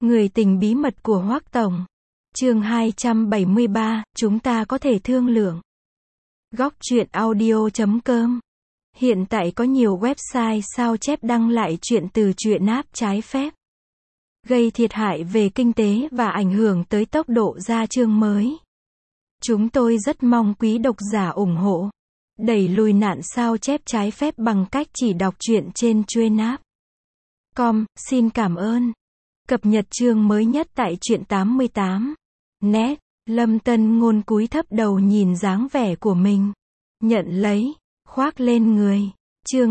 Người tình bí mật của Hoắc Tổng. Chương 273, chúng ta có thể thương lượng. Góc truyện audio.com. Hiện tại có nhiều website sao chép đăng lại chuyện từ truyện app trái phép, gây thiệt hại về kinh tế và ảnh hưởng tới tốc độ ra chương mới. Chúng tôi rất mong quý độc giả ủng hộ, đẩy lùi nạn sao chép trái phép bằng cách chỉ đọc truyện trên truyện app. Xin cảm ơn. Cập nhật chương mới nhất tại truyện 88. Net. Lâm Tân Ngôn cúi thấp đầu nhìn dáng vẻ của mình. Nhận lấy, khoác lên người. Chương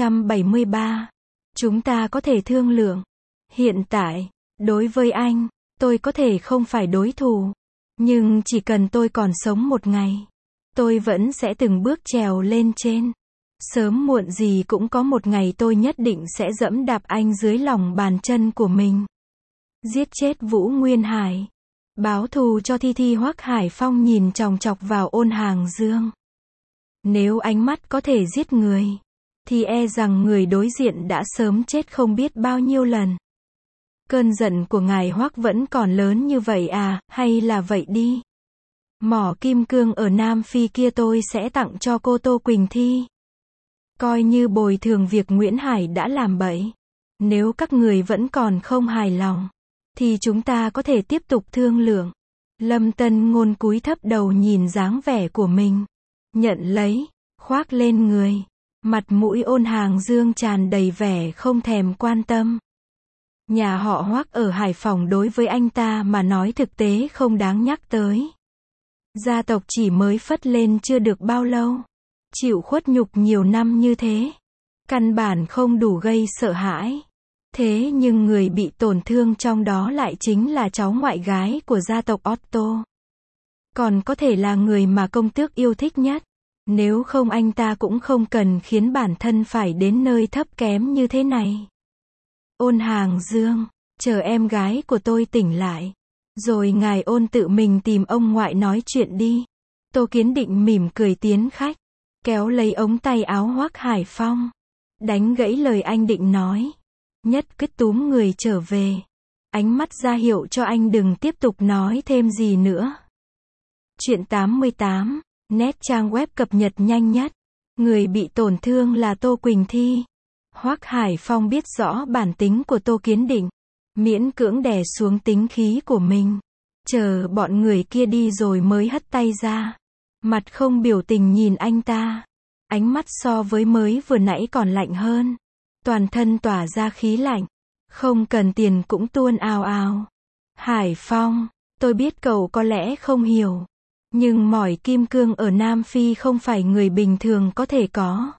273. Chúng ta có thể thương lượng. Hiện tại, đối với anh, tôi có thể không phải đối thủ. Nhưng chỉ cần tôi còn sống một ngày, tôi vẫn sẽ từng bước trèo lên trên. Sớm muộn gì cũng có một ngày tôi nhất định sẽ dẫm đạp anh dưới lòng bàn chân của mình. Giết chết Vũ Nguyên Hải. Báo thù cho Thi. Hoắc Hải Phong nhìn chòng chọc vào Ôn Hàng Dương. Nếu ánh mắt có thể giết người, thì e rằng người đối diện đã sớm chết không biết bao nhiêu lần. Cơn giận của ngài Hoắc vẫn còn lớn như vậy à, hay là vậy đi. Mỏ kim cương ở Nam Phi kia tôi sẽ tặng cho cô Tô Quỳnh Thi. Coi như bồi thường việc Nguyễn Hải đã làm bậy. Nếu các người vẫn còn không hài lòng, thì chúng ta có thể tiếp tục thương lượng. Lâm Tân Ngôn cúi thấp đầu nhìn dáng vẻ của mình. Nhận lấy, khoác lên người. Mặt mũi Ôn Hàng Dương tràn đầy vẻ không thèm quan tâm. Nhà họ Hoắc ở Hải Phòng đối với anh ta mà nói thực tế không đáng nhắc tới. Gia tộc chỉ mới phất lên chưa được bao lâu, chịu khuất nhục nhiều năm như thế, căn bản không đủ gây sợ hãi. Thế nhưng người bị tổn thương trong đó lại chính là cháu ngoại gái của gia tộc Otto. Còn có thể là người mà công tước yêu thích nhất. Nếu không anh ta cũng không cần khiến bản thân phải đến nơi thấp kém như thế này. Ôn Hàng Dương, chờ em gái của tôi tỉnh lại, rồi ngài Ôn tự mình tìm ông ngoại nói chuyện đi. Tô Kiến Định mỉm cười tiến khách, kéo lấy ống tay áo Hoắc Hải Phong, đánh gãy lời anh định nói. Nhất quyết túm người trở về, ánh mắt ra hiệu cho anh đừng tiếp tục nói thêm gì nữa. Truyện 88, Net trang web cập nhật nhanh nhất. Người bị tổn thương là Tô Quỳnh Thi. Hoắc Hải Phong biết rõ bản tính của Tô Kiến Định, miễn cưỡng đè xuống tính khí của mình, chờ bọn người kia đi rồi mới hất tay ra, mặt không biểu tình nhìn anh ta. Ánh mắt so với mới vừa nãy còn lạnh hơn, toàn thân tỏa ra khí lạnh, không cần tiền cũng tuôn ào ào. Hải Phong, tôi biết cậu có lẽ không hiểu, nhưng mỏi kim cương ở Nam Phi không phải người bình thường có thể có.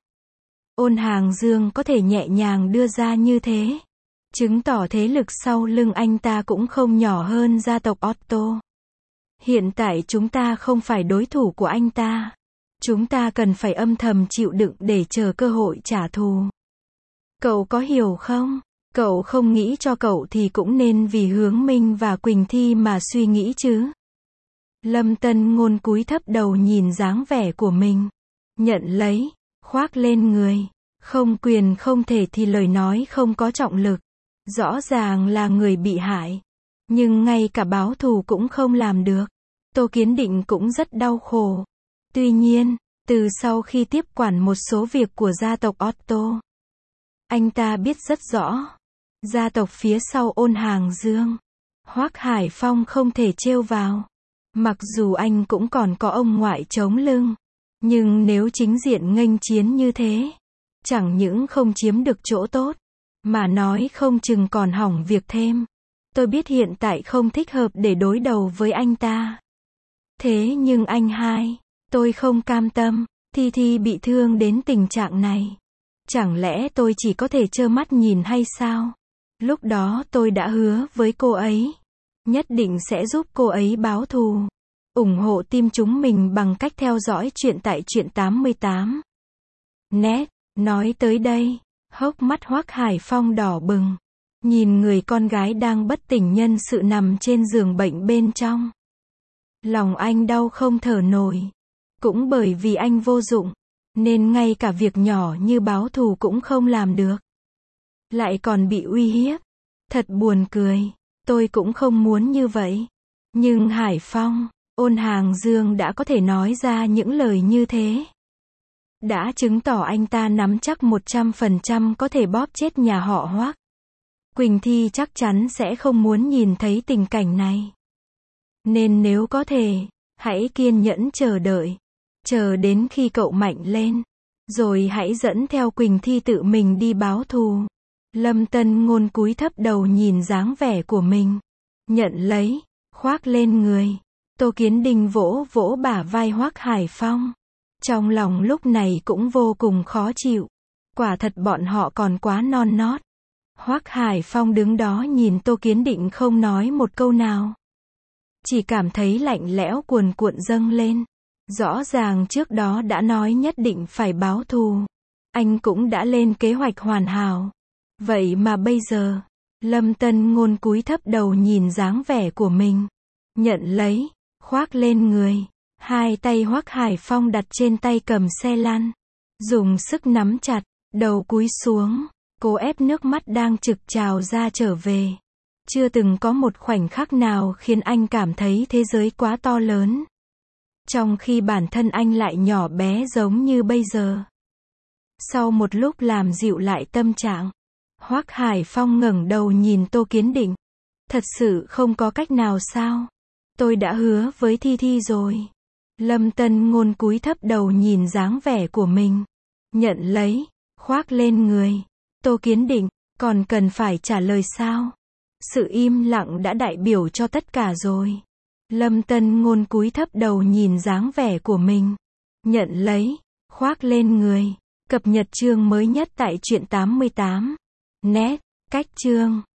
Ôn Hàng Dương có thể nhẹ nhàng đưa ra như thế, chứng tỏ thế lực sau lưng anh ta cũng không nhỏ hơn gia tộc Otto. Hiện tại chúng ta không phải đối thủ của anh ta. Chúng ta cần phải âm thầm chịu đựng để chờ cơ hội trả thù. Cậu có hiểu không? Cậu không nghĩ cho cậu thì cũng nên vì Hướng Minh và Quỳnh Thi mà suy nghĩ chứ. Lâm Tân Ngôn cúi thấp đầu nhìn dáng vẻ của mình. Nhận lấy, khoác lên người. Không quyền không thể thì lời nói không có trọng lực. Rõ ràng là người bị hại, nhưng ngay cả báo thù cũng không làm được. Tô Kiến Định cũng rất đau khổ. Tuy nhiên, từ sau khi tiếp quản một số việc của gia tộc Otto, anh ta biết rất rõ, gia tộc phía sau Ôn Hàng Dương, Hoắc Hải Phong không thể trêu vào. Mặc dù anh cũng còn có ông ngoại chống lưng, nhưng nếu chính diện nghênh chiến như thế, chẳng những không chiếm được chỗ tốt, mà nói không chừng còn hỏng việc thêm. Tôi biết hiện tại không thích hợp để đối đầu với anh ta. Thế nhưng anh hai, tôi không cam tâm. Thi bị thương đến tình trạng này, chẳng lẽ tôi chỉ có thể trơ mắt nhìn hay sao? Lúc đó tôi đã hứa với cô ấy, nhất định sẽ giúp cô ấy báo thù. Ủng hộ team chúng mình bằng cách theo dõi chuyện tại truyện 88. Net. Nói tới đây, hốc mắt Hoắc Hải Phong đỏ bừng, nhìn người con gái đang bất tỉnh nhân sự nằm trên giường bệnh bên trong. Lòng anh đau không thở nổi. Cũng bởi vì anh vô dụng, nên ngay cả việc nhỏ như báo thù cũng không làm được. Lại còn bị uy hiếp. Thật buồn cười. Tôi cũng không muốn như vậy. Nhưng Hải Phong, Ôn Hàng Dương đã có thể nói ra những lời như thế. Đã chứng tỏ anh ta nắm chắc 100% có thể bóp chết nhà họ Hoác. Quỳnh Thi chắc chắn sẽ không muốn nhìn thấy tình cảnh này. Nên nếu có thể, hãy kiên nhẫn chờ đợi. Chờ đến khi cậu mạnh lên. Rồi hãy dẫn theo Quỳnh Thi tự mình đi báo thù. Lâm Tân Ngôn cúi thấp đầu nhìn dáng vẻ của mình. Nhận lấy, khoác lên người. Tô Kiến Đình vỗ vỗ bả vai Hoác Hải Phong. Trong lòng lúc này cũng vô cùng khó chịu. Quả thật bọn họ còn quá non nót. Hoác Hải Phong đứng đó nhìn Tô Kiến Định không nói một câu nào. Chỉ cảm thấy lạnh lẽo cuồn cuộn dâng lên. Rõ ràng trước đó đã nói nhất định phải báo thù. Anh cũng đã lên kế hoạch hoàn hảo. Vậy mà bây giờ, Lâm Tân Ngôn cúi thấp đầu nhìn dáng vẻ của mình. Nhận lấy, khoác lên người. Hai tay Hoác Hải Phong đặt trên tay cầm xe lăn. Dùng sức nắm chặt, đầu cúi xuống, cố ép nước mắt đang trực trào ra trở về. Chưa từng có một khoảnh khắc nào khiến anh cảm thấy thế giới quá to lớn. Trong khi bản thân anh lại nhỏ bé giống như bây giờ. Sau một lúc làm dịu lại tâm trạng, Hoác Hải Phong ngẩng đầu nhìn Tô Kiến Định. Thật sự không có cách nào sao? Tôi đã hứa với Thi Thi rồi. Lâm Tân Ngôn cúi thấp đầu nhìn dáng vẻ của mình. Nhận lấy, khoác lên người. Tô Kiến Định, còn cần phải trả lời sao? Sự im lặng đã đại biểu cho tất cả rồi. Lâm Tân Ngôn cúi thấp đầu nhìn dáng vẻ của mình. Nhận lấy, khoác lên người. Cập nhật chương mới nhất tại truyện 88. Net, cách chương.